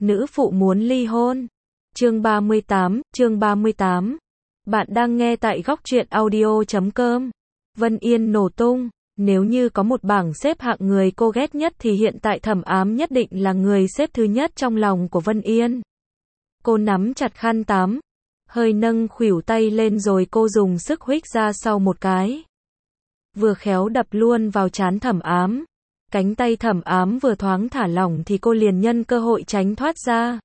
Nữ phụ muốn ly hôn. Chương 38. Bạn đang nghe tại góc truyện audio.com. Vân Yên nổ tung. Nếu như có một bảng xếp hạng người cô ghét nhất thì hiện tại Thẩm Ám nhất định là người xếp thứ nhất trong lòng của Vân Yên. Cô nắm chặt khăn tắm, hơi nâng khuỷu tay lên rồi cô dùng sức huých ra sau một cái. Vừa khéo đập luôn vào trán Thẩm Ám. Cánh tay Thẩm Ám vừa thoáng thả lỏng thì cô liền nhân cơ hội tránh thoát ra.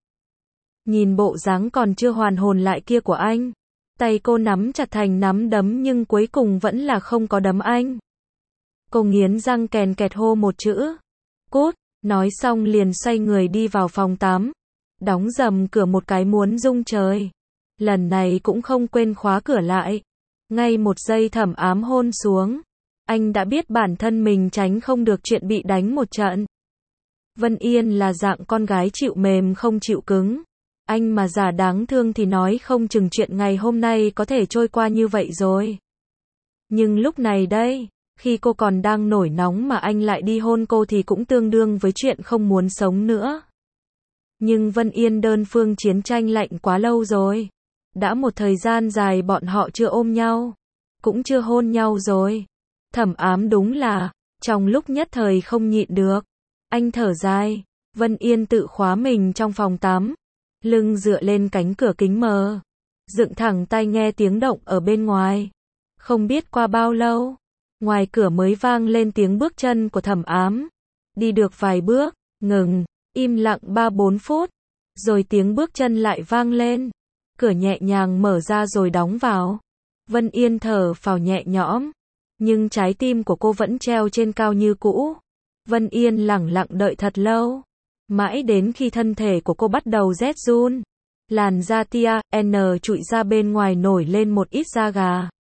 Nhìn bộ dáng còn chưa hoàn hồn lại kia của anh, tay cô nắm chặt thành nắm đấm nhưng cuối cùng vẫn là không có đấm anh. Cô nghiến răng kèn kẹt hô một chữ: cút, nói xong liền xoay người đi vào phòng tắm, đóng rầm cửa một cái muốn rung trời. Lần này cũng không quên khóa cửa lại. Ngay một giây Thẩm Ám hôn xuống, anh đã biết bản thân mình tránh không được chuyện bị đánh một trận. Vân Yên là dạng con gái chịu mềm không chịu cứng. Anh mà giả đáng thương thì nói không chừng chuyện ngày hôm nay có thể trôi qua như vậy rồi. Nhưng lúc này đây, khi cô còn đang nổi nóng mà anh lại đi hôn cô thì cũng tương đương với chuyện không muốn sống nữa. Nhưng Vân Yên đơn phương chiến tranh lạnh quá lâu rồi. Đã một thời gian dài bọn họ chưa ôm nhau, cũng chưa hôn nhau rồi. Thẩm Ám đúng là, trong lúc nhất thời không nhịn được. Anh thở dài, Vân Yên tự khóa mình trong phòng tắm, lưng dựa lên cánh cửa kính mờ, dựng thẳng tai nghe tiếng động ở bên ngoài. Không biết qua bao lâu, ngoài cửa mới vang lên tiếng bước chân của Thẩm Ám. Đi được vài bước, ngừng, im lặng 3-4 phút, rồi tiếng bước chân lại vang lên. Cửa nhẹ nhàng mở ra rồi đóng vào. Vân Yên thở phào nhẹ nhõm, nhưng trái tim của cô vẫn treo trên cao như cũ. Vân Yên lẳng lặng đợi thật lâu, mãi đến khi thân thể của cô bắt đầu rét run, làn da tia N trụi ra bên ngoài nổi lên một ít da gà.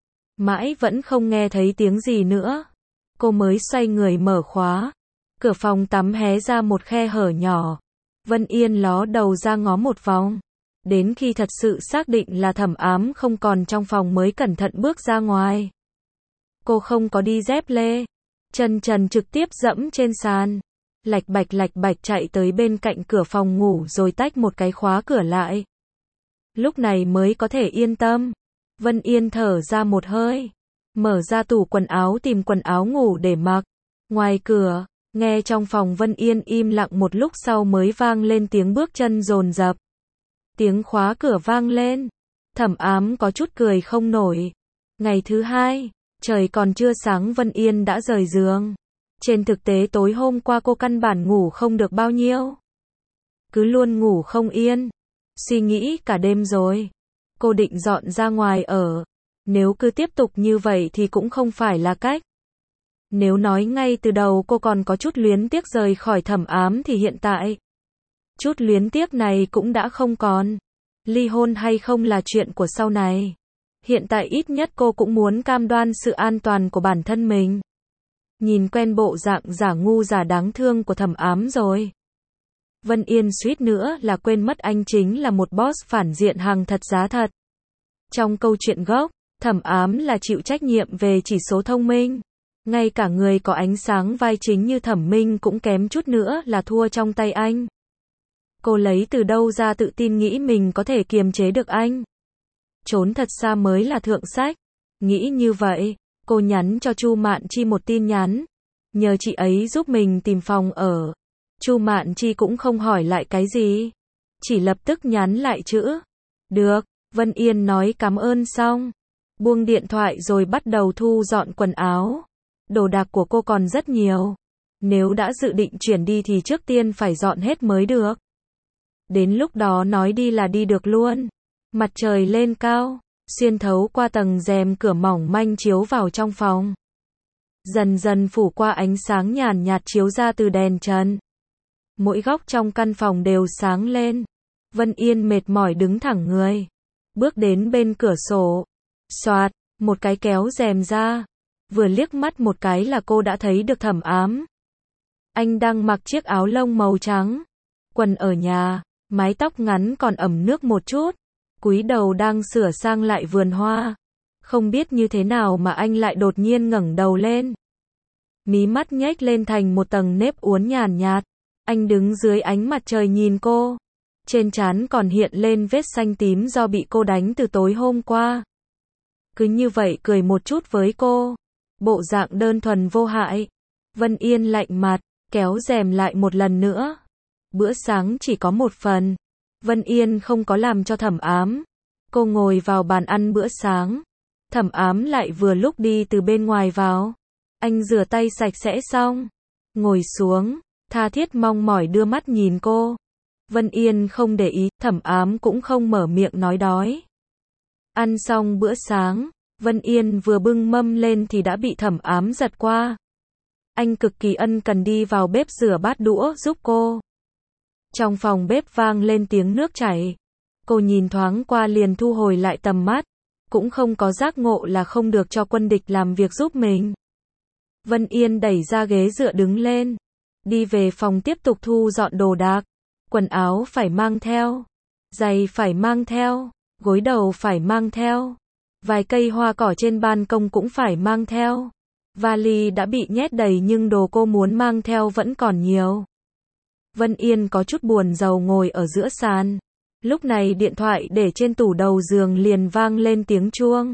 Mãi vẫn không nghe thấy tiếng gì nữa, cô mới xoay người mở khóa. Cửa phòng tắm hé ra một khe hở nhỏ. Vân Yên ló đầu ra ngó một vòng, đến khi thật sự xác định là Thẩm Ám không còn trong phòng mới cẩn thận bước ra ngoài. Cô không có đi dép lê, chân trần trực tiếp dẫm trên sàn, lạch bạch chạy tới bên cạnh cửa phòng ngủ rồi tách một cái khóa cửa lại. Lúc này mới có thể yên tâm. Vân Yên thở ra một hơi, mở ra tủ quần áo tìm quần áo ngủ để mặc. Ngoài cửa, nghe trong phòng Vân Yên im lặng một lúc sau mới vang lên tiếng bước chân dồn dập. Tiếng khóa cửa vang lên. Thẩm Ám có chút cười không nổi. Ngày thứ hai, trời còn chưa sáng Vân Yên đã rời giường. Trên thực tế tối hôm qua cô căn bản ngủ không được bao nhiêu. Cứ luôn ngủ không yên. Suy nghĩ cả đêm rồi. Cô định dọn ra ngoài ở. Nếu cứ tiếp tục như vậy thì cũng không phải là cách. Nếu nói ngay từ đầu cô còn có chút luyến tiếc rời khỏi Thẩm Ám thì hiện tại, chút luyến tiếc này cũng đã không còn. Ly hôn hay không là chuyện của sau này. Hiện tại ít nhất cô cũng muốn cam đoan sự an toàn của bản thân mình. Nhìn quen bộ dạng giả ngu giả đáng thương của Thẩm Ám rồi, Vân Yên suýt nữa là quên mất anh chính là một boss phản diện hàng thật giá thật. Trong câu chuyện gốc, Thẩm Ám là chịu trách nhiệm về chỉ số thông minh. Ngay cả người có ánh sáng vai chính như Thẩm Minh cũng kém chút nữa là thua trong tay anh. Cô lấy từ đâu ra tự tin nghĩ mình có thể kiềm chế được anh? Trốn thật xa mới là thượng sách. Nghĩ như vậy, cô nhắn cho Chu Mạn Chi một tin nhắn, nhờ chị ấy giúp mình tìm phòng ở. Chu Mạn Chi cũng không hỏi lại cái gì, chỉ lập tức nhắn lại chữ được. Vân Yên nói cảm ơn xong, buông điện thoại rồi bắt đầu thu dọn quần áo. Đồ đạc của cô còn rất nhiều, nếu đã dự định chuyển đi thì trước tiên phải dọn hết mới được. Đến lúc đó nói đi là đi được luôn. Mặt trời lên cao, xuyên thấu qua tầng rèm cửa mỏng manh chiếu vào trong phòng. Dần dần phủ qua ánh sáng nhàn nhạt chiếu ra từ đèn trần. Mỗi góc trong căn phòng đều sáng lên. Vân Yên mệt mỏi đứng thẳng người, bước đến bên cửa sổ. Xoạt, một cái kéo rèm ra. Vừa liếc mắt một cái là cô đã thấy được Thẩm Ám. Anh đang mặc chiếc áo lông màu trắng, quần ở nhà, mái tóc ngắn còn ẩm nước một chút, cúi đầu đang sửa sang lại vườn hoa. Không biết như thế nào mà anh lại đột nhiên ngẩng đầu lên. Mí mắt nhếch lên thành một tầng nếp uốn nhàn nhạt. Anh đứng dưới ánh mặt trời nhìn cô. Trên trán còn hiện lên vết xanh tím do bị cô đánh từ tối hôm qua. Cứ như vậy cười một chút với cô. Bộ dạng đơn thuần vô hại. Vân Yên lạnh mặt, kéo rèm lại một lần nữa. Bữa sáng chỉ có một phần. Vân Yên không có làm cho Thẩm Ám. Cô ngồi vào bàn ăn bữa sáng. Thẩm Ám lại vừa lúc đi từ bên ngoài vào. Anh rửa tay sạch sẽ xong. Ngồi xuống, tha thiết mong mỏi đưa mắt nhìn cô. Vân Yên không để ý, Thẩm Ám cũng không mở miệng nói đói. Ăn xong bữa sáng, Vân Yên vừa bưng mâm lên thì đã bị Thẩm Ám giật qua. Anh cực kỳ ân cần đi vào bếp rửa bát đũa giúp cô. Trong phòng bếp vang lên tiếng nước chảy. Cô nhìn thoáng qua liền thu hồi lại tầm mắt. Cũng không có giác ngộ là không được cho quân địch làm việc giúp mình. Vân Yên đẩy ra ghế dựa đứng lên. Đi về phòng tiếp tục thu dọn đồ đạc. Quần áo phải mang theo. Giày phải mang theo. Gối đầu phải mang theo. Vài cây hoa cỏ trên ban công cũng phải mang theo. Vali đã bị nhét đầy nhưng đồ cô muốn mang theo vẫn còn nhiều. Vân Yên có chút buồn rầu ngồi ở giữa sàn. Lúc này điện thoại để trên tủ đầu giường liền vang lên tiếng chuông.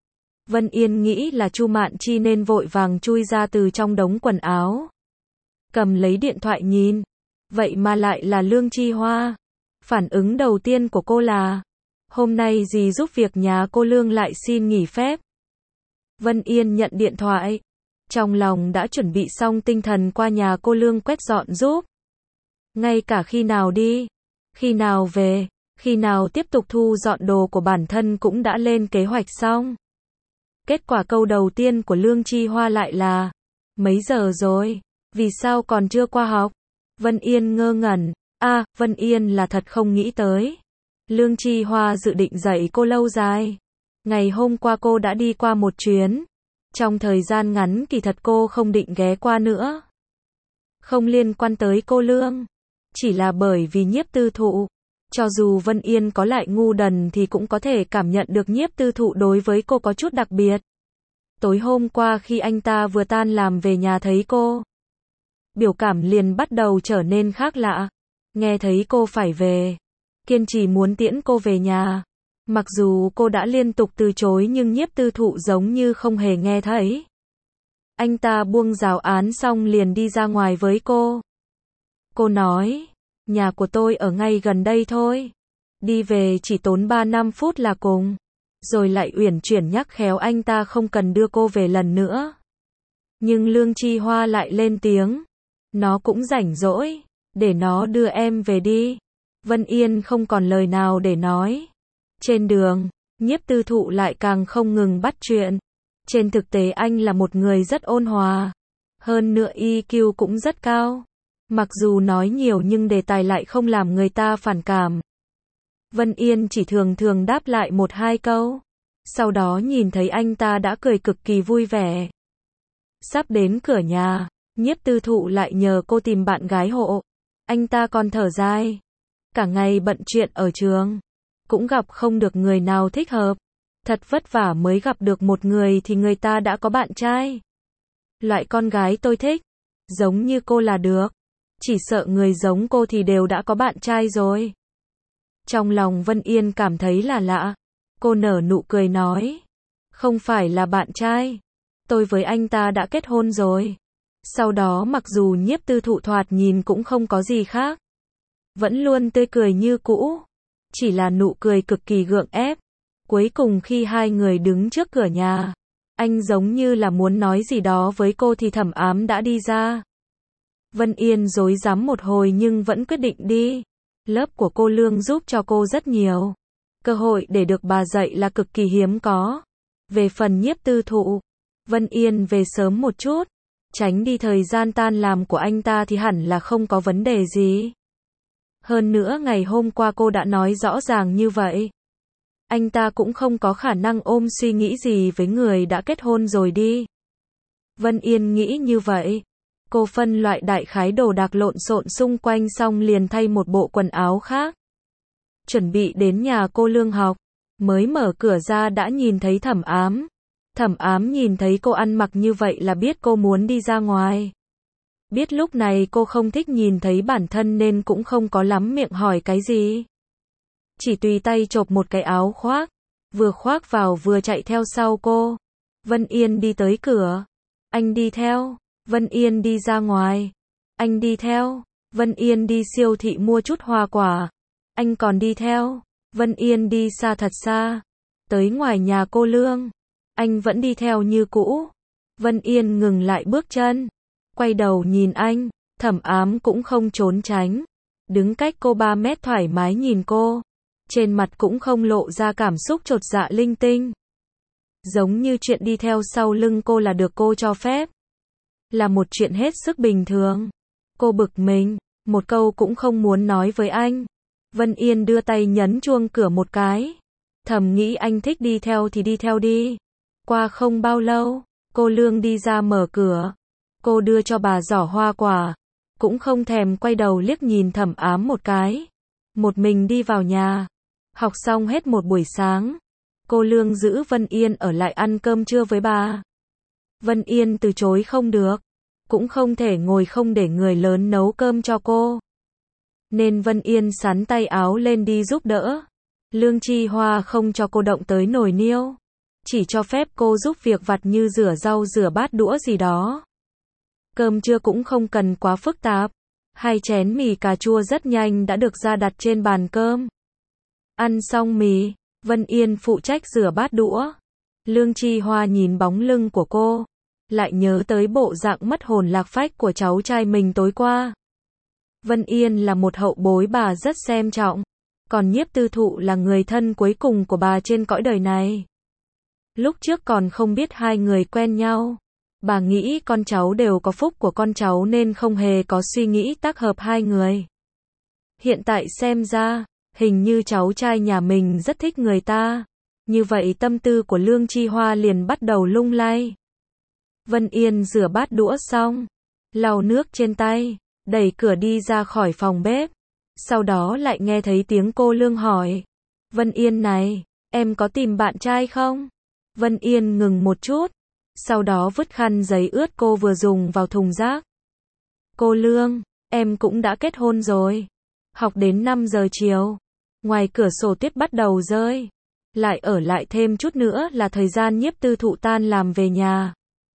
Vân Yên nghĩ là Chu Mạn Chi nên vội vàng chui ra từ trong đống quần áo. Cầm lấy điện thoại nhìn. Vậy mà lại là Lương Chi Hoa. Phản ứng đầu tiên của cô là: hôm nay dì giúp việc nhà cô Lương lại xin nghỉ phép. Vân Yên nhận điện thoại. Trong lòng đã chuẩn bị xong tinh thần qua nhà cô Lương quét dọn giúp. Ngay cả khi nào đi, khi nào về, khi nào tiếp tục thu dọn đồ của bản thân cũng đã lên kế hoạch xong. Kết quả câu đầu tiên của Lương Chi Hoa lại là: mấy giờ rồi, vì sao còn chưa qua học? Vân Yên ngơ ngẩn. Vân Yên là thật không nghĩ tới. Lương Chi Hoa dự định dạy cô lâu dài. Ngày hôm qua cô đã đi qua một chuyến. Trong thời gian ngắn kỳ thật cô không định ghé qua nữa. Không liên quan tới cô Lương. Chỉ là bởi vì Nhiếp Tư Thụ. Cho dù Vân Yên có lại ngu đần thì cũng có thể cảm nhận được Nhiếp Tư Thụ đối với cô có chút đặc biệt. Tối hôm qua khi anh ta vừa tan làm về nhà thấy cô, biểu cảm liền bắt đầu trở nên khác lạ. Nghe thấy cô phải về, kiên trì muốn tiễn cô về nhà. Mặc dù cô đã liên tục từ chối nhưng Nhiếp Tư Thụ giống như không hề nghe thấy. Anh ta buông giáo án xong liền đi ra ngoài với cô. Cô nói: nhà của tôi ở ngay gần đây thôi. Đi về chỉ tốn 3-5 phút là cùng. Rồi lại uyển chuyển nhắc khéo anh ta không cần đưa cô về lần nữa. Nhưng Lương Chi Hoa lại lên tiếng: nó cũng rảnh rỗi, để nó đưa em về đi. Vân Yên không còn lời nào để nói. Trên đường, Nhiếp Tư Thụ lại càng không ngừng bắt chuyện. Trên thực tế anh là một người rất ôn hòa. Hơn nữa EQ cũng rất cao. Mặc dù nói nhiều nhưng đề tài lại không làm người ta phản cảm. Vân Yên chỉ thường thường đáp lại 1-2 câu. Sau đó nhìn thấy anh ta đã cười cực kỳ vui vẻ. Sắp đến cửa nhà, Nhiếp Tư Thụ lại nhờ cô tìm bạn gái hộ. Anh ta còn thở dài. Cả ngày bận chuyện ở trường. Cũng gặp không được người nào thích hợp. Thật vất vả mới gặp được một người thì người ta đã có bạn trai. Loại con gái tôi thích. Giống như cô là được. Chỉ sợ người giống cô thì đều đã có bạn trai rồi. Trong lòng Vân Yên cảm thấy là lạ. Cô nở nụ cười nói: không phải là bạn trai. Tôi với anh ta đã kết hôn rồi. Sau đó mặc dù Nhiếp Tư Thụ thoạt nhìn cũng không có gì khác. Vẫn luôn tươi cười như cũ. Chỉ là nụ cười cực kỳ gượng ép. Cuối cùng khi hai người đứng trước cửa nhà, anh giống như là muốn nói gì đó với cô thì Thẩm Ám đã đi ra. Vân Yên rối rắm một hồi nhưng vẫn quyết định đi. Lớp của cô Lương giúp cho cô rất nhiều. Cơ hội để được bà dạy là cực kỳ hiếm có. Về phần Nhiếp Tư Thụ, Vân Yên về sớm một chút, tránh đi thời gian tan làm của anh ta thì hẳn là không có vấn đề gì. Hơn nữa ngày hôm qua cô đã nói rõ ràng như vậy. Anh ta cũng không có khả năng ôm suy nghĩ gì với người đã kết hôn rồi đi. Vân Yên nghĩ như vậy. Cô phân loại đại khái đồ đạc lộn xộn xung quanh xong liền thay một bộ quần áo khác. Chuẩn bị đến nhà cô Lương học. Mới mở cửa ra đã nhìn thấy Thẩm Ám. Thẩm Ám nhìn thấy cô ăn mặc như vậy là biết cô muốn đi ra ngoài. Biết lúc này cô không thích nhìn thấy bản thân nên cũng không có lắm miệng hỏi cái gì. Chỉ tùy tay chộp một cái áo khoác, vừa khoác vào vừa chạy theo sau cô. Vân Yên đi tới cửa. Anh đi theo. Vân Yên đi ra ngoài. Anh đi theo. Vân Yên đi siêu thị mua chút hoa quả. Anh còn đi theo. Vân Yên đi xa thật xa. Tới ngoài nhà cô Lương. Anh vẫn đi theo như cũ. Vân Yên ngừng lại bước chân. Quay đầu nhìn anh. Thẩm Ám cũng không trốn tránh. Đứng cách cô 3 mét thoải mái nhìn cô. Trên mặt cũng không lộ ra cảm xúc chột dạ linh tinh. Giống như chuyện đi theo sau lưng cô là được cô cho phép. Là một chuyện hết sức bình thường. Cô bực mình, một câu cũng không muốn nói với anh. Vân Yên đưa tay nhấn chuông cửa một cái. Thầm nghĩ anh thích đi theo thì đi theo đi. Qua không bao lâu, cô Lương đi ra mở cửa. Cô đưa cho bà giỏ hoa quả. Cũng không thèm quay đầu liếc nhìn Thẩm Ám một cái. Một mình đi vào nhà. Học xong hết một buổi sáng. Cô Lương giữ Vân Yên ở lại ăn cơm trưa với bà. Vân Yên từ chối không được. Cũng không thể ngồi không để người lớn nấu cơm cho cô. Nên Vân Yên xắn tay áo lên đi giúp đỡ. Lương Chi Hoa không cho cô động tới nồi niêu. Chỉ cho phép cô giúp việc vặt như rửa rau rửa bát đũa gì đó. Cơm trưa cũng không cần quá phức tạp. 2 chén mì cà chua rất nhanh đã được ra đặt trên bàn cơm. Ăn xong mì, Vân Yên phụ trách rửa bát đũa. Lương Chi Hoa nhìn bóng lưng của cô. Lại nhớ tới bộ dạng mất hồn lạc phách của cháu trai mình tối qua. Vân Yên là một hậu bối bà rất xem trọng. Còn Nhiếp Tư Thụ là người thân cuối cùng của bà trên cõi đời này. Lúc trước còn không biết hai người quen nhau. Bà nghĩ con cháu đều có phúc của con cháu nên không hề có suy nghĩ tác hợp hai người. Hiện tại xem ra, hình như cháu trai nhà mình rất thích người ta. Như vậy tâm tư của Lương Chi Hoa liền bắt đầu lung lay. Vân Yên rửa bát đũa xong, lau nước trên tay, đẩy cửa đi ra khỏi phòng bếp. Sau đó lại nghe thấy tiếng cô Lương hỏi. Vân Yên này, em có tìm bạn trai không? Vân Yên ngừng một chút. Sau đó vứt khăn giấy ướt cô vừa dùng vào thùng rác. Cô Lương, em cũng đã kết hôn rồi. Học đến 5 giờ chiều. Ngoài cửa sổ tuyết bắt đầu rơi. Lại ở lại thêm chút nữa là thời gian Nhiếp Tư Thụ tan làm về nhà.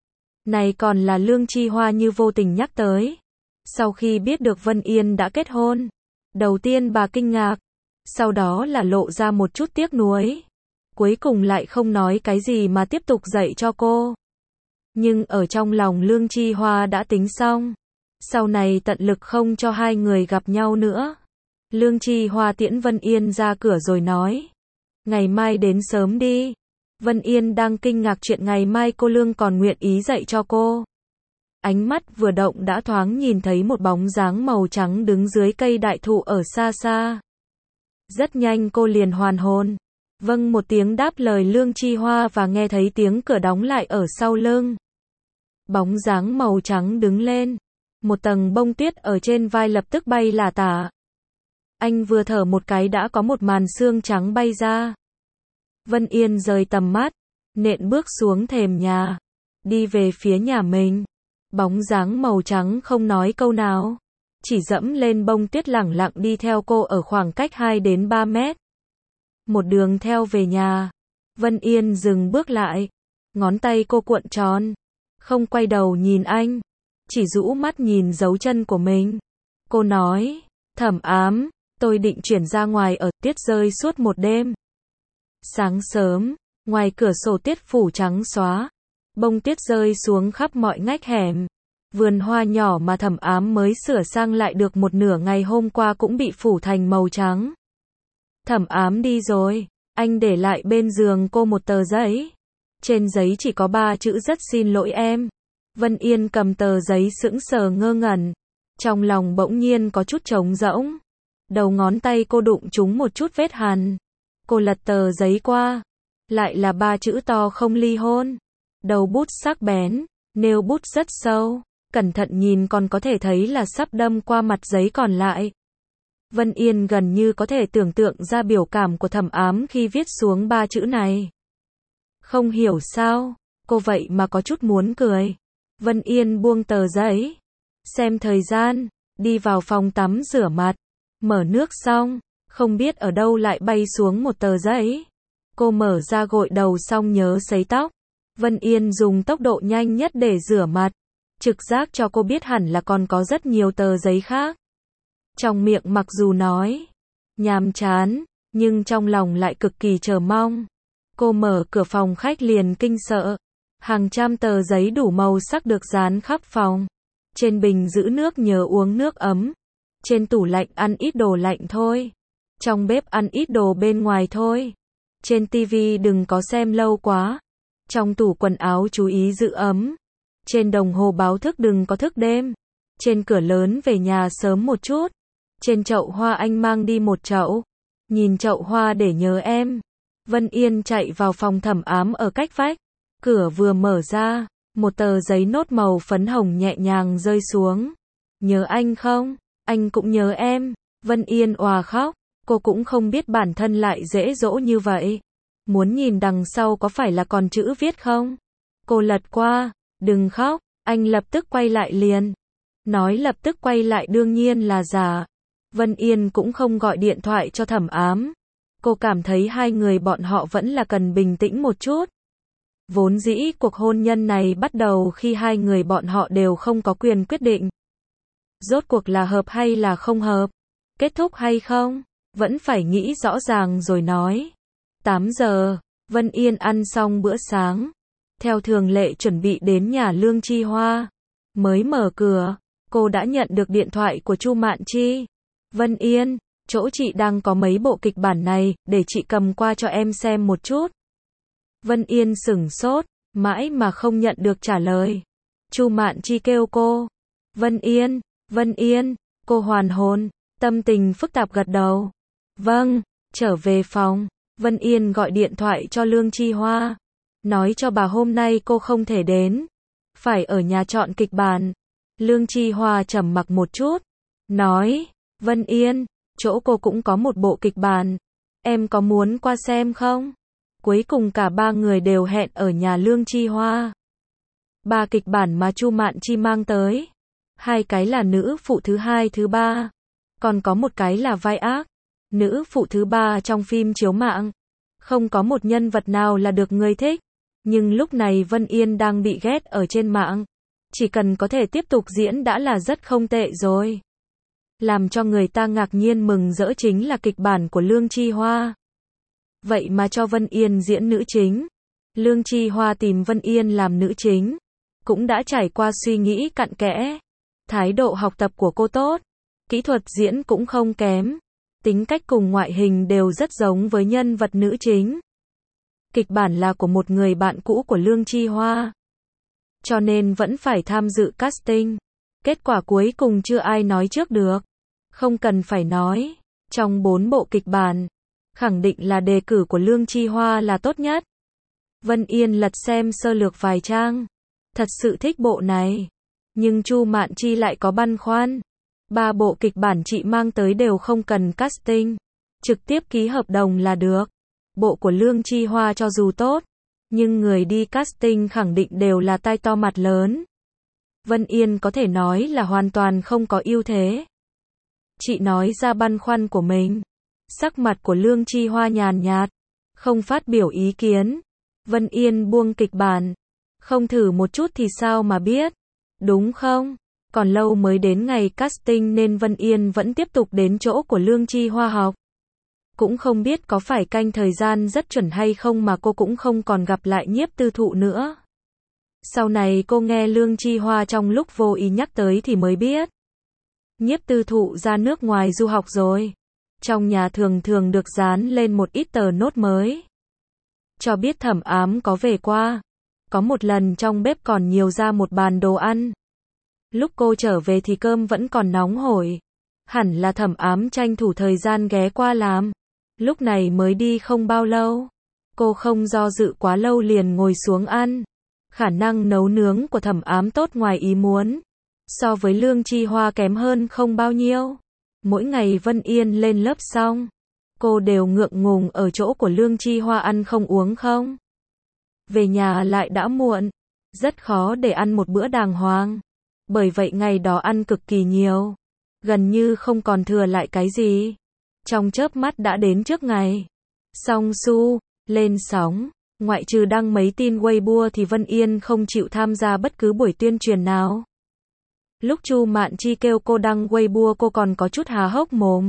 Này còn là Lương Chi Hoa như vô tình nhắc tới. Sau khi biết được Vân Yên đã kết hôn, đầu tiên bà kinh ngạc. Sau đó là lộ ra một chút tiếc nuối. Cuối cùng lại không nói cái gì mà tiếp tục dạy cho cô. Nhưng ở trong lòng Lương Chi Hoa đã tính xong. Sau này tận lực không cho hai người gặp nhau nữa. Lương Chi Hoa tiễn Vân Yên ra cửa rồi nói. Ngày mai đến sớm đi. Vân Yên đang kinh ngạc chuyện ngày mai cô Lương còn nguyện ý dạy cho cô. Ánh mắt vừa động đã thoáng nhìn thấy một bóng dáng màu trắng đứng dưới cây đại thụ ở xa xa. Rất nhanh cô liền hoàn hồn. Vâng một tiếng đáp lời Lương Chi Hoa và nghe thấy tiếng cửa đóng lại ở sau lưng. Bóng dáng màu trắng đứng lên. Một tầng bông tuyết ở trên vai lập tức bay lả tả. Anh vừa thở một cái đã có một màn xương trắng bay ra. Vân Yên rời tầm mắt, nện bước xuống thềm nhà, đi về phía nhà mình. Bóng dáng màu trắng không nói câu nào, chỉ dẫm lên bông tuyết lẳng lặng đi theo cô ở khoảng cách 2 đến 3 mét. Một đường theo về nhà, Vân Yên dừng bước lại, ngón tay cô cuộn tròn, không quay đầu nhìn anh, chỉ rũ mắt nhìn dấu chân của mình. Cô nói, Thẩm Ám, tôi định chuyển ra ngoài ở, tuyết rơi suốt một đêm. Sáng sớm, ngoài cửa sổ tuyết phủ trắng xóa, bông tuyết rơi xuống khắp mọi ngách hẻm. Vườn hoa nhỏ mà Thẩm Ám mới sửa sang lại được một nửa ngày hôm qua cũng bị phủ thành màu trắng. Thẩm Ám đi rồi, anh để lại bên giường cô một tờ giấy. Trên giấy chỉ có 3 chữ rất xin lỗi em. Vân Yên cầm tờ giấy sững sờ ngơ ngẩn. Trong lòng bỗng nhiên có chút trống rỗng. Đầu ngón tay cô đụng trúng một chút vết hằn. Cô lật tờ giấy qua. Lại là 3 chữ to không ly hôn. Đầu bút sắc bén, nêu bút rất sâu. Cẩn thận nhìn còn có thể thấy là sắp đâm qua mặt giấy còn lại. Vân Yên gần như có thể tưởng tượng ra biểu cảm của Thẩm Ám khi viết xuống 3 chữ này. Không hiểu sao, cô vậy mà có chút muốn cười. Vân Yên buông tờ giấy. xem thời gian, đi vào phòng tắm rửa mặt, mở nước xong, không biết ở đâu lại bay xuống một tờ giấy. Cô mở ra gội đầu xong nhớ sấy tóc. Vân Yên dùng tốc độ nhanh nhất để rửa mặt. Trực giác cho cô biết hẳn là còn có rất nhiều tờ giấy khác. Trong miệng mặc dù nói nhàm chán, nhưng trong lòng lại cực kỳ chờ mong. Cô mở cửa phòng khách liền kinh sợ. Hàng trăm tờ giấy đủ màu sắc được dán khắp phòng. Trên bình giữ nước nhớ uống nước ấm. Trên tủ lạnh ăn ít đồ lạnh thôi. Trong bếp ăn ít đồ bên ngoài thôi. Trên tivi đừng có xem lâu quá. Trong tủ quần áo chú ý giữ ấm. Trên đồng hồ báo thức đừng có thức đêm. Trên cửa lớn về nhà sớm một chút. Trên chậu hoa anh mang đi một chậu. Nhìn chậu hoa để nhớ em. Vân Yên chạy vào phòng Thẩm Ám ở cách vách. Cửa vừa mở ra, một tờ giấy nốt màu phấn hồng nhẹ nhàng rơi xuống. Nhớ anh không? Anh cũng nhớ em. Vân Yên òa khóc. Cô cũng không biết bản thân lại dễ dỗ như vậy. Muốn nhìn đằng sau có phải là còn chữ viết không? Cô lật qua. Đừng khóc. Anh lập tức quay lại liền. Nói lập tức quay lại đương nhiên là giả. Vân Yên cũng không gọi điện thoại cho Thẩm Ám. Cô cảm thấy hai người bọn họ vẫn là cần bình tĩnh một chút. Vốn dĩ cuộc hôn nhân này bắt đầu khi hai người bọn họ đều không có quyền quyết định. Rốt cuộc là hợp hay là không hợp? Kết thúc hay không? Vẫn phải nghĩ rõ ràng rồi nói. 8 giờ, Vân Yên ăn xong bữa sáng. Theo thường lệ chuẩn bị đến nhà Lương Chi Hoa. Mới mở cửa, cô đã nhận được điện thoại của Chu Mạn Chi. Vân Yên, chỗ chị đang có mấy bộ kịch bản này, để chị cầm qua cho em xem một chút. Vân Yên sửng sốt, mãi mà không nhận được trả lời. Chu Mạn Chi kêu cô. Vân Yên, cô hoàn hồn, tâm tình phức tạp gật đầu. Vâng, trở về phòng, Vân Yên gọi điện thoại cho Lương Chi Hoa. Nói cho bà hôm nay cô không thể đến. Phải ở nhà chọn kịch bản. Lương Chi Hoa trầm mặc một chút. Nói, Vân Yên, chỗ cô cũng có một bộ kịch bản. Em có muốn qua xem không? Cuối cùng cả ba người đều hẹn ở nhà Lương Chi Hoa. Ba kịch bản mà Chu Mạn Chi mang tới. Hai cái là nữ phụ thứ hai thứ ba. Còn có một cái là vai ác. Nữ phụ thứ ba trong phim chiếu mạng. Không có một nhân vật nào là được người thích. Nhưng lúc này Vân Yên đang bị ghét ở trên mạng. Chỉ cần có thể tiếp tục diễn đã là rất không tệ rồi. Làm cho người ta ngạc nhiên mừng rỡ chính là kịch bản của Lương Chi Hoa. Vậy mà cho Vân Yên diễn nữ chính. Lương Chi Hoa tìm Vân Yên làm nữ chính. Cũng đã trải qua suy nghĩ cặn kẽ. Thái độ học tập của cô tốt. Kỹ thuật diễn cũng không kém. Tính cách cùng ngoại hình đều rất giống với nhân vật nữ chính. Kịch bản là của một người bạn cũ của Lương Chi Hoa. Cho nên vẫn phải tham dự casting. Kết quả cuối cùng chưa ai nói trước được. Không cần phải nói. Trong 4 bộ kịch bản, khẳng định là đề cử của Lương Chi Hoa là tốt nhất. Vân Yên lật xem sơ lược vài trang. Thật sự thích bộ này. Nhưng Chu Mạn Chi lại có băn khoăn. 3 bộ kịch bản chị mang tới đều không cần casting. Trực tiếp ký hợp đồng là được. Bộ của Lương Chi Hoa cho dù tốt, nhưng người đi casting khẳng định đều là tai to mặt lớn. Vân Yên có thể nói là hoàn toàn không có ưu thế. Chị nói ra băn khoăn của mình. Sắc mặt của Lương Chi Hoa nhàn nhạt, không phát biểu ý kiến. Vân Yên buông kịch bản. Không thử một chút thì sao mà biết. Đúng không? Còn lâu mới đến ngày casting nên Vân Yên vẫn tiếp tục đến chỗ của Lương Chi Hoa học. Cũng không biết có phải canh thời gian rất chuẩn hay không mà cô cũng không còn gặp lại Nhiếp Tư Thụ nữa. Sau này cô nghe Lương Chi Hoa trong lúc vô ý nhắc tới thì mới biết. Nhiếp Tư Thụ ra nước ngoài du học rồi. Trong nhà thường thường được dán lên một ít tờ nốt mới. Cho biết Thẩm Ám có về qua. Có một lần trong bếp còn nhiều ra một bàn đồ ăn. Lúc cô trở về thì cơm vẫn còn nóng hổi. Hẳn là Thẩm Ám tranh thủ thời gian ghé qua làm. Lúc này mới đi không bao lâu. Cô không do dự quá lâu liền ngồi xuống ăn. Khả năng nấu nướng của Thẩm Ám tốt ngoài ý muốn. So với Lương Chi Hoa kém hơn không bao nhiêu. Mỗi ngày Vân Yên lên lớp xong, cô đều ngượng ngùng ở chỗ của Lương Chi Hoa ăn không uống không. Về nhà lại đã muộn. Rất khó để ăn một bữa đàng hoàng. Bởi vậy ngày đó ăn cực kỳ nhiều. Gần như không còn thừa lại cái gì. Trong chớp mắt đã đến trước ngày. Song Su, lên sóng. Ngoại trừ đăng mấy tin Weibo thì Vân Yên không chịu tham gia bất cứ buổi tuyên truyền nào. Lúc Chu Mạn Chi kêu cô đăng Weibo cô còn có chút há hốc mồm.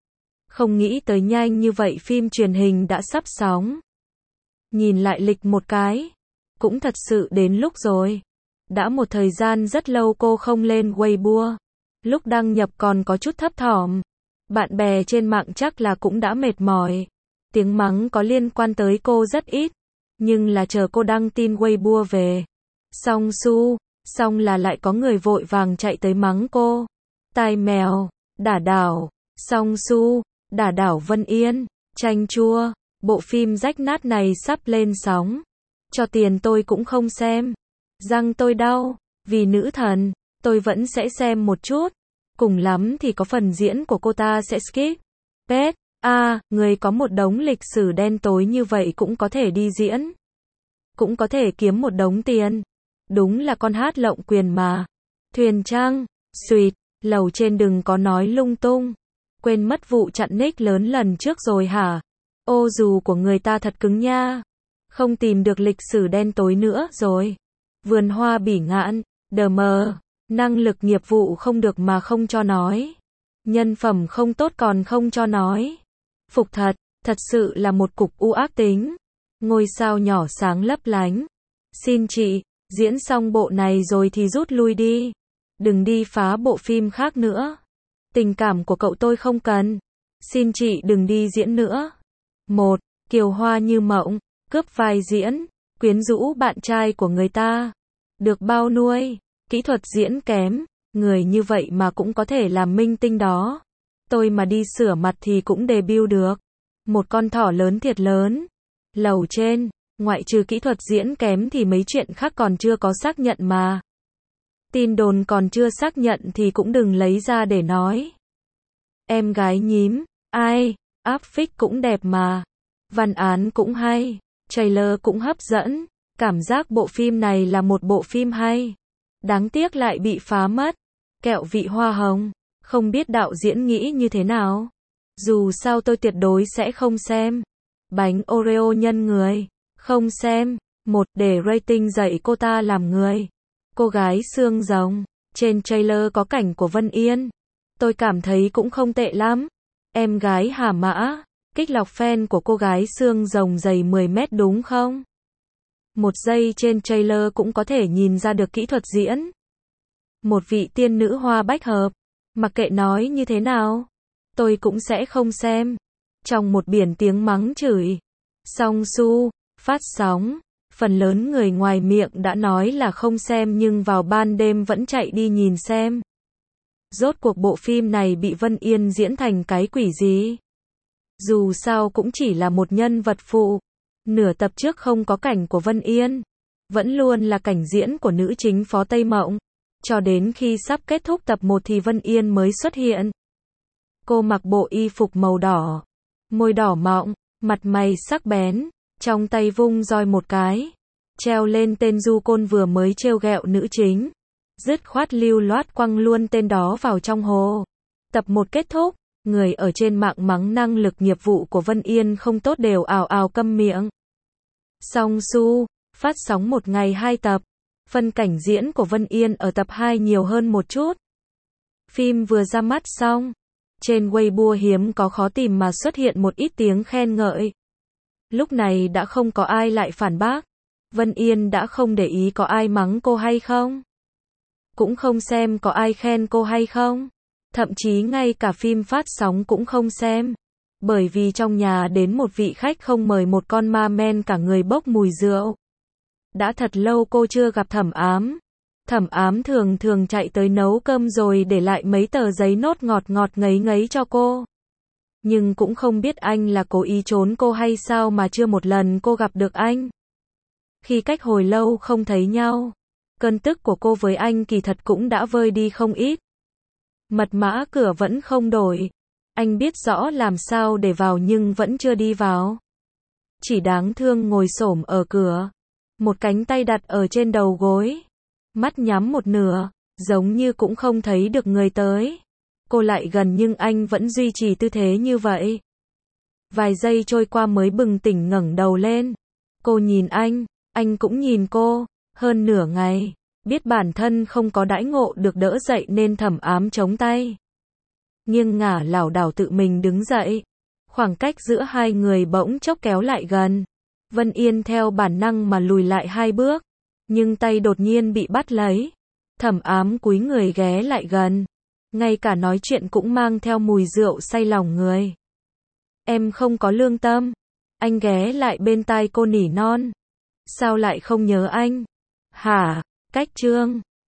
Không nghĩ tới nhanh như vậy phim truyền hình đã sắp sóng. Nhìn lại lịch một cái. Cũng thật sự đến lúc rồi. Đã một thời gian rất lâu cô không lên Weibo. Lúc đăng nhập còn có chút thấp thỏm. Bạn bè trên mạng chắc là cũng đã mệt mỏi. Tiếng mắng có liên quan tới cô rất ít. Nhưng là chờ cô đăng tin Weibo về. Song Su, xong là lại có người vội vàng chạy tới mắng cô. Tai mèo, đả đảo, Song Su, đả đảo Vân Yên, chanh chua, bộ phim rách nát này sắp lên sóng. Cho tiền tôi cũng không xem. Răng tôi đau, vì nữ thần, tôi vẫn sẽ xem một chút. Cùng lắm thì có phần diễn của cô ta sẽ skip. Pet, người có một đống lịch sử đen tối như vậy cũng có thể đi diễn. Cũng có thể kiếm một đống tiền. Đúng là con hát lộng quyền mà. Thuyền Trang, Sweet, lầu trên đừng có nói lung tung. Quên mất vụ chặn nick lớn lần trước rồi hả? Ô dù của người ta thật cứng nha. Không tìm được lịch sử đen tối nữa rồi. Vườn hoa bỉ ngạn, đờ mờ, năng lực nghiệp vụ không được mà không cho nói. Nhân phẩm không tốt còn không cho nói. Phục thật sự là một cục u ác tính. Ngôi sao nhỏ sáng lấp lánh. Xin chị, diễn xong bộ này rồi thì rút lui đi. Đừng đi phá bộ phim khác nữa. Tình cảm của cậu tôi không cần. Xin chị đừng đi diễn nữa. 1. Kiều Hoa như mộng, cướp vai diễn, quyến rũ bạn trai của người ta. Được bao nuôi, kỹ thuật diễn kém, người như vậy mà cũng có thể làm minh tinh đó. Tôi mà đi sửa mặt thì cũng debut được. Một con thỏ lớn thiệt lớn. Lầu trên, ngoại trừ kỹ thuật diễn kém thì mấy chuyện khác còn chưa có xác nhận mà. Tin đồn còn chưa xác nhận thì cũng đừng lấy ra để nói. Em gái nhím, ai, áp phích cũng đẹp mà. Văn án cũng hay, trailer cũng hấp dẫn. Cảm giác bộ phim này là một bộ phim hay. Đáng tiếc lại bị phá mất. Kẹo vị hoa hồng, không biết đạo diễn nghĩ như thế nào. Dù sao tôi tuyệt đối sẽ không xem. Bánh Oreo nhân người, không xem. Một, để rating dạy cô ta làm người. Cô gái xương rồng, trên trailer có cảnh của Vân Yên. Tôi cảm thấy cũng không tệ lắm. Em gái Hà Mã, kích lọc fan của cô gái xương rồng dày 10 mét đúng không? Một giây trên trailer cũng có thể nhìn ra được kỹ thuật diễn. Một vị tiên nữ hoa bách hợp. Mặc kệ nói như thế nào, tôi cũng sẽ không xem. Trong một biển tiếng mắng chửi. Song Su, phát sóng. Phần lớn người ngoài miệng đã nói là không xem nhưng vào ban đêm vẫn chạy đi nhìn xem. Rốt cuộc bộ phim này bị Vân Yên diễn thành cái quỷ gì? Dù sao cũng chỉ là một nhân vật phụ. Nửa tập trước không có cảnh của Vân Yên. Vẫn luôn là cảnh diễn của nữ chính Phó Tây Mộng. Cho đến khi sắp kết thúc tập 1 thì Vân Yên mới xuất hiện. Cô mặc bộ y phục màu đỏ. Môi đỏ mọng, mặt mày sắc bén. Trong tay vung roi một cái. Treo lên tên du côn vừa mới trêu ghẹo nữ chính. Dứt khoát lưu loát quăng luôn tên đó vào trong hồ. Tập 1 kết thúc. Người ở trên mạng mắng năng lực nghiệp vụ của Vân Yên không tốt đều ào ào câm miệng. Song Su, phát sóng một ngày 2 tập. Phân cảnh diễn của Vân Yên ở tập 2 nhiều hơn một chút. Phim vừa ra mắt xong. Trên Weibo hiếm có khó tìm mà xuất hiện một ít tiếng khen ngợi. Lúc này đã không có ai lại phản bác. Vân Yên đã không để ý có ai mắng cô hay không. Cũng không xem có ai khen cô hay không. Thậm chí ngay cả phim phát sóng cũng không xem. Bởi vì trong nhà đến một vị khách không mời một con ma men cả người bốc mùi rượu. Đã thật lâu cô chưa gặp Thẩm Ám. Thẩm Ám thường thường chạy tới nấu cơm rồi để lại mấy tờ giấy nốt ngọt ngọt ngấy ngấy cho cô. Nhưng cũng không biết anh là cố ý trốn cô hay sao mà chưa một lần cô gặp được anh. Khi cách hồi lâu không thấy nhau, cơn tức của cô với anh kỳ thật cũng đã vơi đi không ít. Mật mã cửa vẫn không đổi. Anh biết rõ làm sao để vào nhưng vẫn chưa đi vào. Chỉ đáng thương ngồi xổm ở cửa. Một cánh tay đặt ở trên đầu gối. Mắt nhắm một nửa. giống như cũng không thấy được người tới. Cô lại gần nhưng anh vẫn duy trì tư thế như vậy. Vài giây trôi qua mới bừng tỉnh ngẩng đầu lên. Cô nhìn anh cũng nhìn cô. Hơn nửa ngày, biết bản thân không có đãi ngộ được đỡ dậy nên Thẩm Ám chống tay. Nghiêng ngả lảo đảo tự mình đứng dậy. Khoảng cách giữa hai người bỗng chốc kéo lại gần. Vân Yên theo bản năng mà lùi lại 2 bước. Nhưng tay đột nhiên bị bắt lấy. Thẩm Ám cúi người ghé lại gần. Ngay cả nói chuyện cũng mang theo mùi rượu say lòng người. Em không có lương tâm. Anh ghé lại bên tai cô nỉ non. Sao lại không nhớ anh? Hả? Cách Trương.